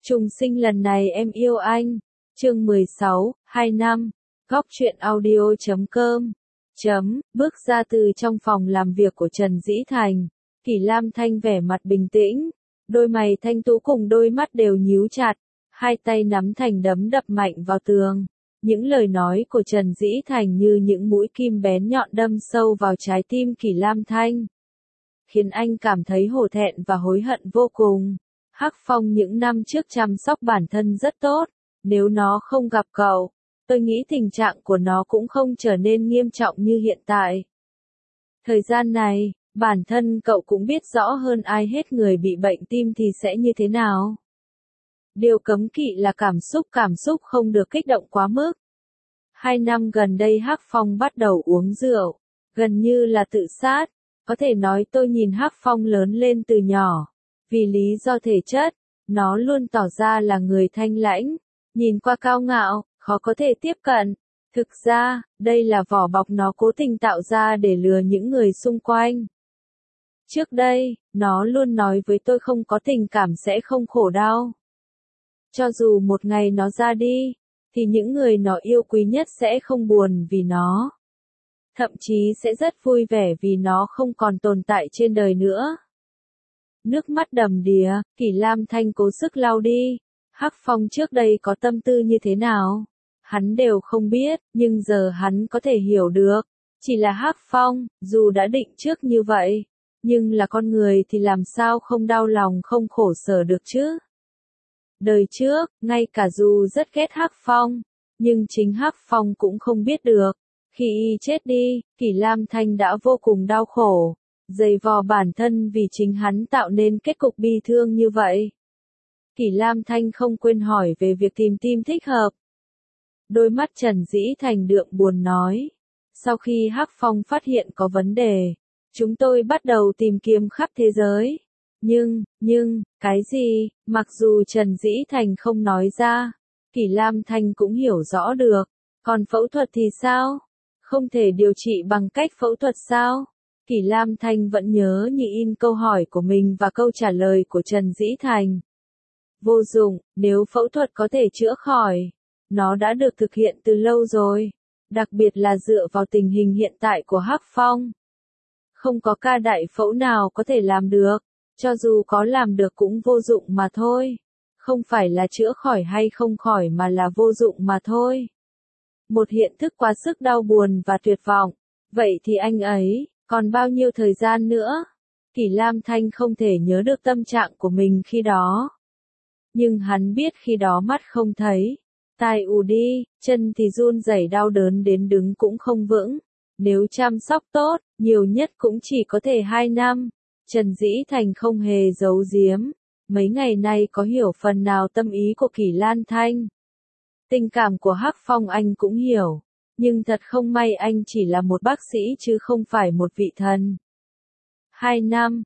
Trùng sinh lần này em yêu anh. Chương 16, 2 năm. Góc truyện audio.com. Bước ra từ trong phòng làm việc của Trần Dĩ Thành. Kỷ Lam Thanh vẻ mặt bình tĩnh. Đôi mày thanh tú cùng đôi mắt đều nhíu chặt. Hai tay nắm thành đấm đập mạnh vào tường. Những lời nói của Trần Dĩ Thành như những mũi kim bén nhọn đâm sâu vào trái tim Kỷ Lam Thanh. Khiến anh cảm thấy hổ thẹn và hối hận vô cùng. Hắc Phong những năm trước chăm sóc bản thân rất tốt, nếu nó không gặp cậu, tôi nghĩ tình trạng của nó cũng không trở nên nghiêm trọng như hiện tại. Thời gian này, bản thân cậu cũng biết rõ hơn ai hết người bị bệnh tim thì sẽ như thế nào. Điều cấm kỵ là cảm xúc không được kích động quá mức. 2 năm gần đây Hắc Phong bắt đầu uống rượu, gần như là tự sát. Có thể nói tôi nhìn Hắc Phong lớn lên từ nhỏ. Vì lý do thể chất, nó luôn tỏ ra là người thanh lãnh, nhìn qua cao ngạo, khó có thể tiếp cận. Thực ra, đây là vỏ bọc nó cố tình tạo ra để lừa những người xung quanh. Trước đây, nó luôn nói với tôi không có tình cảm sẽ không khổ đau. Cho dù một ngày nó ra đi, thì những người nó yêu quý nhất sẽ không buồn vì nó. Thậm chí sẽ rất vui vẻ vì nó không còn tồn tại trên đời nữa. Nước mắt đầm đìa, Kỷ Lam Thanh cố sức lau đi. Hắc Phong trước đây có tâm tư như thế nào? Hắn đều không biết, nhưng giờ hắn có thể hiểu được. Chỉ là Hắc Phong, dù đã định trước như vậy, nhưng là con người thì làm sao không đau lòng không khổ sở được chứ? Đời trước, ngay cả dù rất ghét Hắc Phong, nhưng chính Hắc Phong cũng không biết được. Khi y chết đi, Kỷ Lam Thanh đã vô cùng đau khổ. Dày vò bản thân vì chính hắn tạo nên kết cục bi thương như vậy. Kỷ Lam Thanh không quên hỏi về việc tìm team thích hợp. Đôi mắt Trần Dĩ Thành đượm buồn nói. Sau khi Hắc Phong phát hiện có vấn đề, chúng tôi bắt đầu tìm kiếm khắp thế giới. Nhưng, cái gì? Mặc dù Trần Dĩ Thành không nói ra, Kỷ Lam Thanh cũng hiểu rõ được. Còn phẫu thuật thì sao? Không thể điều trị bằng cách phẫu thuật sao? Kỷ Lam Thanh vẫn nhớ như in câu hỏi của mình và câu trả lời của Trần Dĩ Thành. Vô dụng, nếu phẫu thuật có thể chữa khỏi, nó đã được thực hiện từ lâu rồi, đặc biệt là dựa vào tình hình hiện tại của Hắc Phong. Không có ca đại phẫu nào có thể làm được, cho dù có làm được cũng vô dụng mà thôi. Không phải là chữa khỏi hay không khỏi mà là vô dụng mà thôi. Một hiện thức quá sức đau buồn và tuyệt vọng. Vậy thì anh ấy còn bao nhiêu thời gian nữa? Kỷ Lam Thanh không thể nhớ được tâm trạng của mình khi đó. Nhưng hắn biết khi đó mắt không thấy, tai ù đi, chân thì run rẩy đau đớn đến đứng cũng không vững. Nếu chăm sóc tốt, nhiều nhất cũng chỉ có thể 2 năm. Trần Dĩ Thành không hề giấu giếm. Mấy ngày nay có hiểu phần nào tâm ý của Kỷ Lam Thanh. Tình cảm của Hắc Phong anh cũng hiểu. Nhưng thật không may anh chỉ là một bác sĩ chứ không phải một vị thần. 2 năm,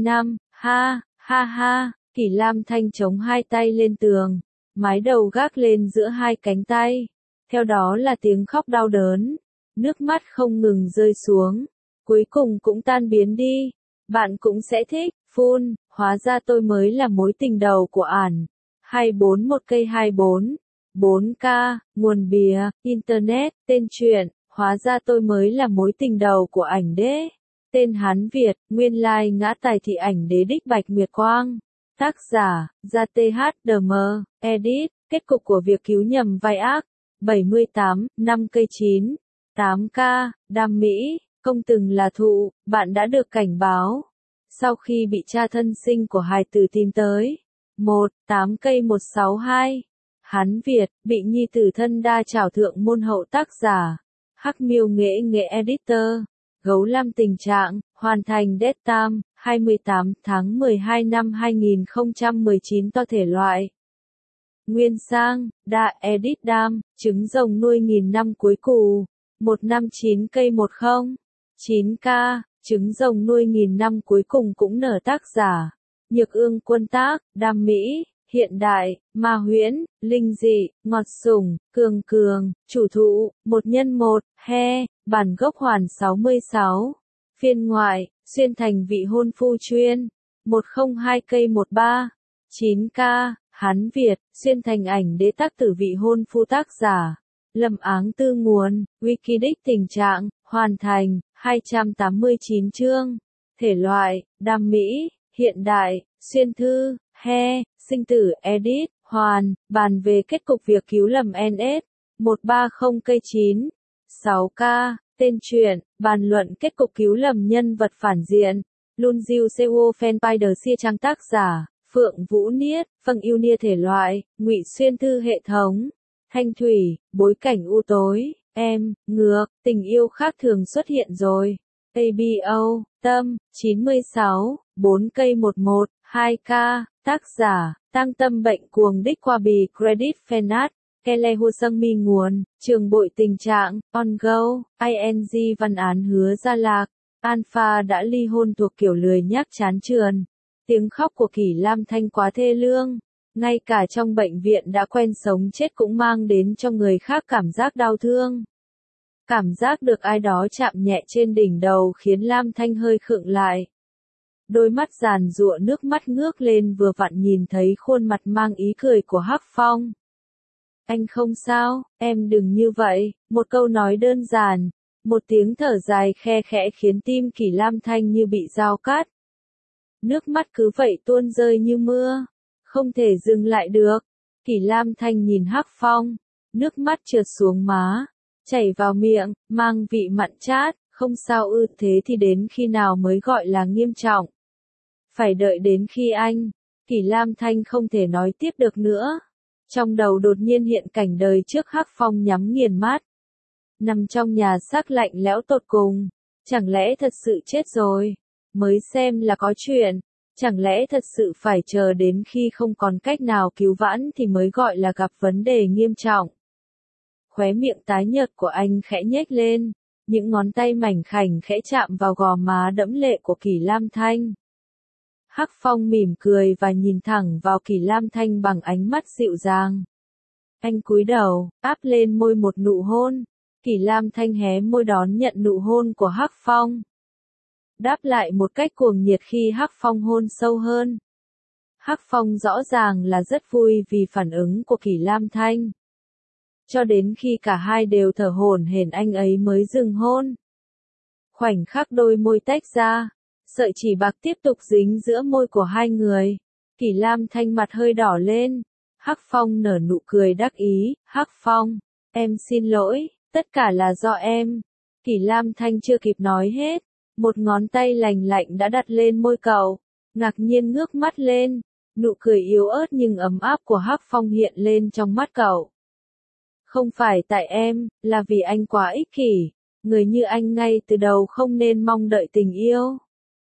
ha, ha, Kỷ Lam Thanh chống hai tay lên tường, mái đầu gác lên giữa hai cánh tay. Theo đó là tiếng khóc đau đớn, nước mắt không ngừng rơi xuống, cuối cùng cũng tan biến đi. Bạn cũng sẽ thích, phun, hóa ra tôi mới là mối tình đầu của ản. 241 cây 24. 4K, nguồn bìa, Internet, tên truyện, hóa ra tôi mới là mối tình đầu của ảnh đế. Tên Hán Việt, nguyên lai ngã tài thị ảnh đế đích Bạch Nguyệt Quang. Tác giả, Gia THDM, edit, kết cục của việc cứu nhầm vai ác. 78, 5 cây 9. 8K, Đam Mỹ, không từng là thụ, bạn đã được cảnh báo. Sau khi bị cha thân sinh của hài tử tìm tới. 8 cây 162. Hán Việt, bị nhi tử thân đa trảo thượng môn hậu tác giả. Hắc Miêu nghệ editor. Gấu Lam tình trạng, hoàn thành dead time, 28 tháng 12 năm 2019 to thể loại. Nguyên sang, đa edit đam, trứng rồng nuôi nghìn năm cuối cù. 159 cây 10. 9K, trứng rồng nuôi nghìn năm cuối cùng cũng nở tác giả. Nhược Ương Quân tác, Đam Mỹ. Hiện đại, ma huyễn, linh dị, ngọt sủng, cường, chủ thụ, 1x1, bản gốc hoàn 66. Phiên ngoại, xuyên thành vị hôn phu chuyên. 102 cây 13. 9K, Hán Việt, xuyên thành ảnh đế tác tử vị hôn phu tác giả. Lâm Áng Tư nguồn, Wikidex tình trạng, hoàn thành, 289 chương. Thể loại, đam mỹ, hiện đại, xuyên thư, he, sinh tử edit, hoàn, bàn về kết cục việc cứu lầm NS, 130 cây 9, 6K, tên truyện, bàn luận kết cục cứu lầm nhân vật phản diện. Lun Diu Seo Fanpage Sia trang tác giả, Phượng Vũ Niết, Phâng Yêu Nia thể loại, Ngụy Xuyên thư hệ thống. Thanh thủy, bối cảnh u tối, ngược, tình yêu khác thường xuất hiện rồi. ABO, Tâm, 96, 4 cây 11, 2K, tác giả, Tăng Tâm bệnh cuồng đích qua bì Credit Fanat, Kele Hồ Sâng Mi nguồn, trường bội tình trạng, On Go, ING văn án hứa gia lạc, Alpha đã ly hôn thuộc kiểu lười nhác chán chường. Tiếng khóc của Kỷ Lam Thanh quá thê lương. Ngay cả trong bệnh viện đã quen sống chết cũng mang đến cho người khác cảm giác đau thương. Cảm giác được ai đó chạm nhẹ trên đỉnh đầu khiến Lam Thanh hơi khựng lại. Đôi mắt giàn giụa nước mắt ngước lên vừa vặn nhìn thấy khuôn mặt mang ý cười của Hắc Phong. Anh không sao, em đừng như vậy, một câu nói đơn giản, một tiếng thở dài khe khẽ khiến tim Kỷ Lam Thanh như bị dao cắt. Nước mắt cứ vậy tuôn rơi như mưa. Không thể dừng lại được. Kỷ Lam Thanh nhìn Hắc Phong, nước mắt trượt xuống má, chảy vào miệng, mang vị mặn chát, không sao ư, thế thì đến khi nào mới gọi là nghiêm trọng? Phải đợi đến khi anh, Kỷ Lam Thanh không thể nói tiếp được nữa. Trong đầu đột nhiên hiện cảnh đời trước Hắc Phong nhắm nghiền mắt. Nằm trong nhà xác lạnh lẽo tột cùng, chẳng lẽ thật sự chết rồi, mới xem là có chuyện. Chẳng lẽ thật sự phải chờ đến khi không còn cách nào cứu vãn thì mới gọi là gặp vấn đề nghiêm trọng. Khóe miệng tái nhợt của anh khẽ nhếch lên, những ngón tay mảnh khảnh khẽ chạm vào gò má đẫm lệ của Kỷ Lam Thanh. Hắc Phong mỉm cười và nhìn thẳng vào Kỷ Lam Thanh bằng ánh mắt dịu dàng. Anh cúi đầu, áp lên môi một nụ hôn. Kỷ Lam Thanh hé môi đón nhận nụ hôn của Hắc Phong. Đáp lại một cách cuồng nhiệt khi Hắc Phong hôn sâu hơn. Hắc Phong rõ ràng là rất vui vì phản ứng của Kỷ Lam Thanh. Cho đến khi cả hai đều thở hổn hển anh ấy mới dừng hôn. Khoảnh khắc đôi môi tách ra, sợi chỉ bạc tiếp tục dính giữa môi của hai người. Kỷ Lam Thanh mặt hơi đỏ lên. Hắc Phong nở nụ cười đắc ý. Hắc Phong, em xin lỗi, tất cả là do em. Kỷ Lam Thanh chưa kịp nói hết. Một ngón tay lành lạnh đã đặt lên môi cậu, ngạc nhiên ngước mắt lên, nụ cười yếu ớt nhưng ấm áp của Hắc Phong hiện lên trong mắt cậu. Không phải tại em, là vì anh quá ích kỷ, người như anh ngay từ đầu không nên mong đợi tình yêu.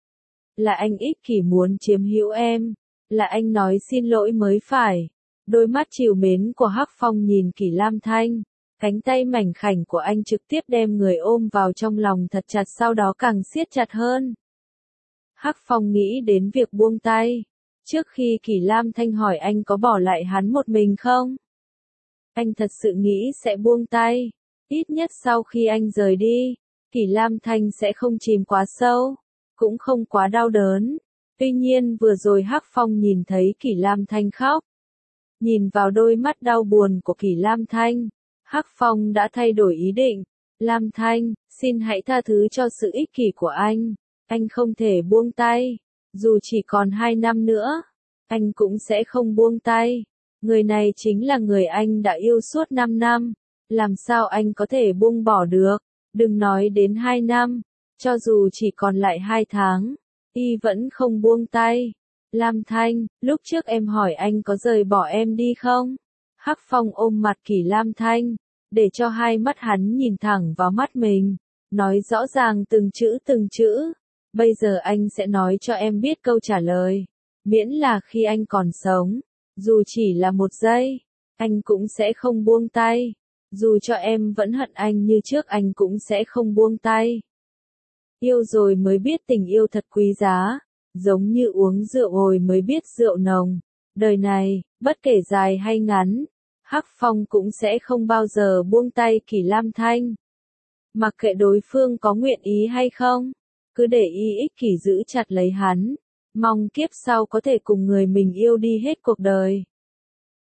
Là anh ích kỷ muốn chiếm hữu em, là anh nói xin lỗi mới phải. Đôi mắt trìu mến của Hắc Phong nhìn Kỷ Lam Thanh. Cánh tay mảnh khảnh của anh trực tiếp đem người ôm vào trong lòng thật chặt sau đó càng siết chặt hơn. Hắc Phong nghĩ đến việc buông tay. Trước khi Kỷ Lam Thanh hỏi anh có bỏ lại hắn một mình không? Anh thật sự nghĩ sẽ buông tay. Ít nhất sau khi anh rời đi, Kỷ Lam Thanh sẽ không chìm quá sâu, cũng không quá đau đớn. Tuy nhiên vừa rồi Hắc Phong nhìn thấy Kỷ Lam Thanh khóc. Nhìn vào đôi mắt đau buồn của Kỷ Lam Thanh. Hắc Phong đã thay đổi ý định. Lam Thanh, xin hãy tha thứ cho sự ích kỷ của anh. Anh không thể buông tay. Dù chỉ còn 2 năm nữa, anh cũng sẽ không buông tay. Người này chính là người anh đã yêu suốt 5 năm. Làm sao anh có thể buông bỏ được? Đừng nói đến 2 năm. Cho dù chỉ còn lại 2 tháng, y vẫn không buông tay. Lam Thanh, lúc trước em hỏi anh có rời bỏ em đi không? Hắc Phong ôm mặt Kỷ Lam Thanh, để cho hai mắt hắn nhìn thẳng vào mắt mình, nói rõ ràng từng chữ. Bây giờ anh sẽ nói cho em biết câu trả lời. Miễn là khi anh còn sống, dù chỉ là 1 giây, anh cũng sẽ không buông tay. Dù cho em vẫn hận anh như trước anh cũng sẽ không buông tay. Yêu rồi mới biết tình yêu thật quý giá, giống như uống rượu rồi mới biết rượu nồng. Đời này, bất kể dài hay ngắn, Hắc Phong cũng sẽ không bao giờ buông tay Kỷ Lam Thanh. Mặc kệ đối phương có nguyện ý hay không, cứ để y ích kỷ giữ chặt lấy hắn, mong kiếp sau có thể cùng người mình yêu đi hết cuộc đời.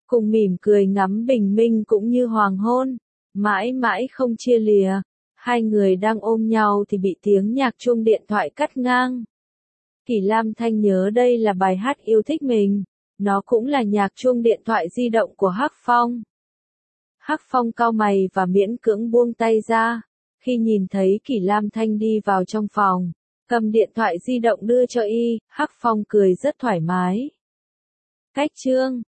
cùng mỉm cười ngắm bình minh cũng như hoàng hôn, mãi mãi không chia lìa. Hai người đang ôm nhau thì bị tiếng nhạc chuông điện thoại cắt ngang. Kỷ Lam Thanh nhớ đây là bài hát yêu thích mình, nó cũng là nhạc chuông điện thoại di động của Hắc Phong. Hắc Phong cau mày và miễn cưỡng buông tay ra, khi nhìn thấy Kỷ Lam Thanh đi vào trong phòng, cầm điện thoại di động đưa cho y, Hắc Phong cười rất thoải mái. Cách chương